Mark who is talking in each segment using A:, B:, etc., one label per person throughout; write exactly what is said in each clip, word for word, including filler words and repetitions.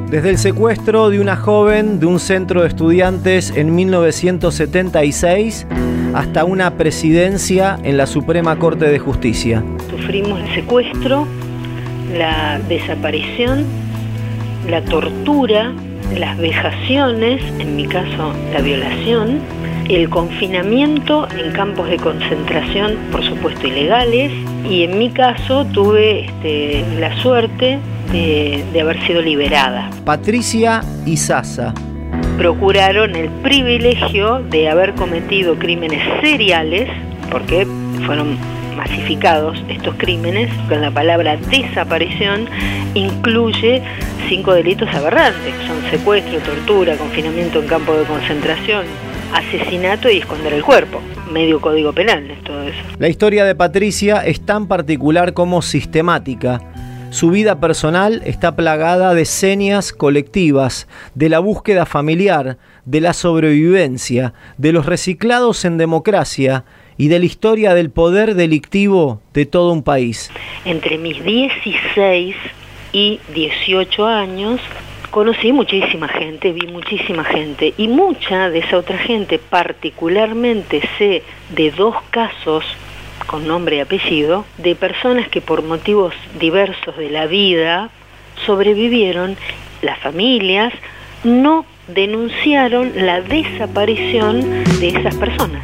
A: Desde el secuestro de una joven de un centro de estudiantes en mil novecientos setenta y seis hasta una presidencia en la Suprema Corte de Justicia.
B: Sufrimos el secuestro, la desaparición, la tortura, las vejaciones, en mi caso la violación, el confinamiento en campos de concentración, por supuesto ilegales, y en mi caso tuve este, la suerte de, de haber sido liberada.
A: Patricia Izaza.
B: Procuraron el privilegio de haber cometido crímenes seriales, porque fueron masificados estos crímenes, con la palabra desaparición incluye cinco delitos aberrantes, son secuestro, tortura, confinamiento en campo de concentración, asesinato y esconder el cuerpo. Medio código penal es todo eso.
A: La historia de Patricia es tan particular como sistemática. Su vida personal está plagada de señas colectivas, de la búsqueda familiar, de la sobrevivencia, de los reciclados en democracia y de la historia del poder delictivo de todo un país.
B: Entre mis dieciséis y dieciocho años conocí muchísima gente, vi muchísima gente, y mucha de esa otra gente, particularmente sé de dos casos con nombre y apellido, de personas que por motivos diversos de la vida sobrevivieron. Las familias no denunciaron la desaparición de esas personas.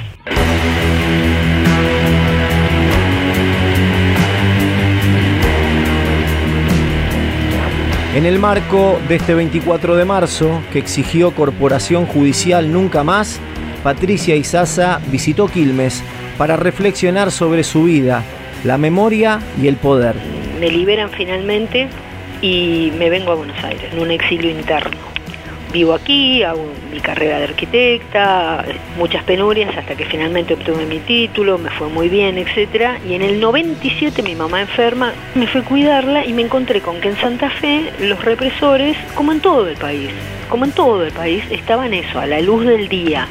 A: En el marco de este veinticuatro de marzo, que exigió Corporación Judicial Nunca Más, Patricia Izaza visitó Quilmes para reflexionar sobre su vida, la memoria y el poder.
B: Me liberan finalmente y me vengo a Buenos Aires, en un exilio interno. Vivo aquí, hago mi carrera de arquitecta, muchas penurias hasta que finalmente obtuve mi título, me fue muy bien, etcétera. Y en el noventa y siete mi mamá enferma, me fui a cuidarla y me encontré con que en Santa Fe los represores, como en todo el país, como en todo el país, estaban eso, a la luz del día.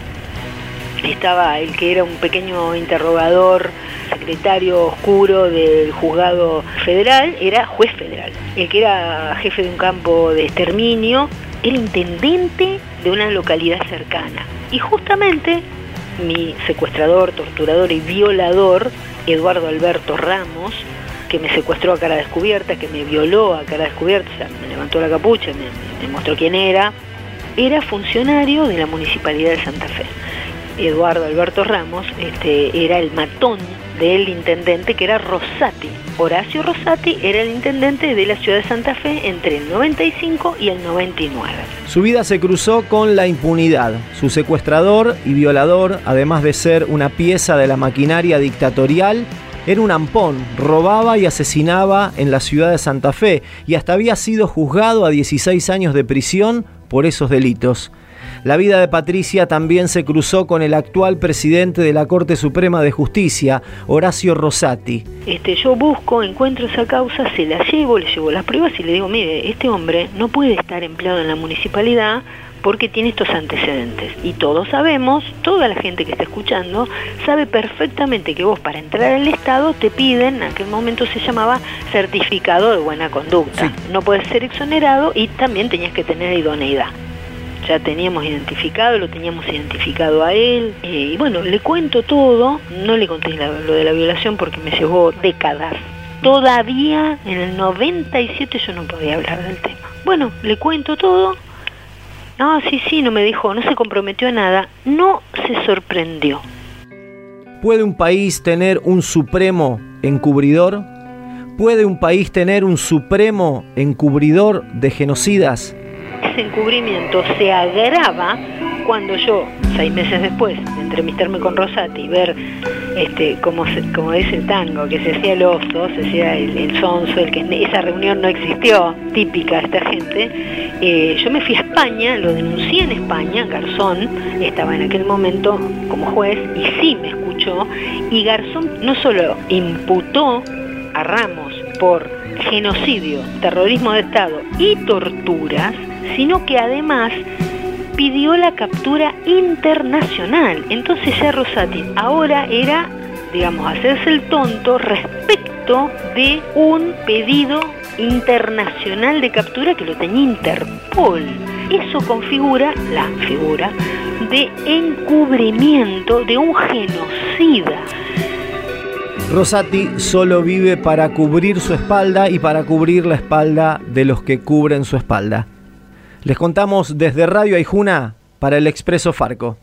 B: Estaba el que era un pequeño interrogador, secretario oscuro del juzgado federal, era juez federal. El que era jefe de un campo de exterminio, el intendente de una localidad cercana. Y justamente mi secuestrador, torturador y violador, Eduardo Alberto Ramos, que me secuestró a cara descubierta, que me violó a cara descubierta, o sea, me levantó la capucha, me, me mostró quién era, era funcionario de la Municipalidad de Santa Fe. Eduardo Alberto Ramos este, era el matón del intendente, que era Rosati. Horacio Rosati era el intendente de la ciudad de Santa Fe entre el noventa y cinco y el noventa y nueve.
A: Su vida se cruzó con la impunidad. Su secuestrador y violador, además de ser una pieza de la maquinaria dictatorial, era un ampón, robaba y asesinaba en la ciudad de Santa Fe y hasta había sido juzgado a dieciséis años de prisión por esos delitos. La vida de Patricia también se cruzó con el actual presidente de la Corte Suprema de Justicia, Horacio Rosati.
B: Este, yo busco, encuentro esa causa, se la llevo, le llevo las pruebas y le digo, mire, este hombre no puede estar empleado en la municipalidad porque tiene estos antecedentes. Y todos sabemos, toda la gente que está escuchando, sabe perfectamente que vos para entrar al Estado te piden, en aquel momento se llamaba certificado de buena conducta. Sí. No puedes ser exonerado y también tenías que tener idoneidad. Ya teníamos identificado, lo teníamos identificado a él, eh, y bueno, le cuento todo, no le conté la, lo de la violación porque me llevó décadas. Todavía en el noventa y siete yo no podía hablar del tema. Bueno, le cuento todo, no, sí, sí, no me dijo, no se comprometió a nada, no se sorprendió.
A: ¿Puede un país tener un supremo encubridor? ¿Puede un país tener un supremo encubridor de genocidas?
B: Ese encubrimiento se agrava cuando yo, seis meses después de entrevistarme con Rosati y ver, este, como, se, como dice el tango, que se hacía el oso, se hacía el, el sonso, el que esa reunión no existió, típica de esta gente, eh, yo me fui a España, lo denuncié en España, Garzón estaba en aquel momento como juez y sí me escuchó, y Garzón no solo imputó a Ramos por genocidio, terrorismo de Estado y torturas, sino que además pidió la captura internacional. Entonces ya Rosati ahora era, digamos, hacerse el tonto respecto de un pedido internacional de captura que lo tenía Interpol. Eso configura la figura de encubrimiento de un genocida.
A: Rosati solo vive para cubrir su espalda y para cubrir la espalda de los que cubren su espalda. Les contamos desde Radio Aijuna para el Expreso Farco.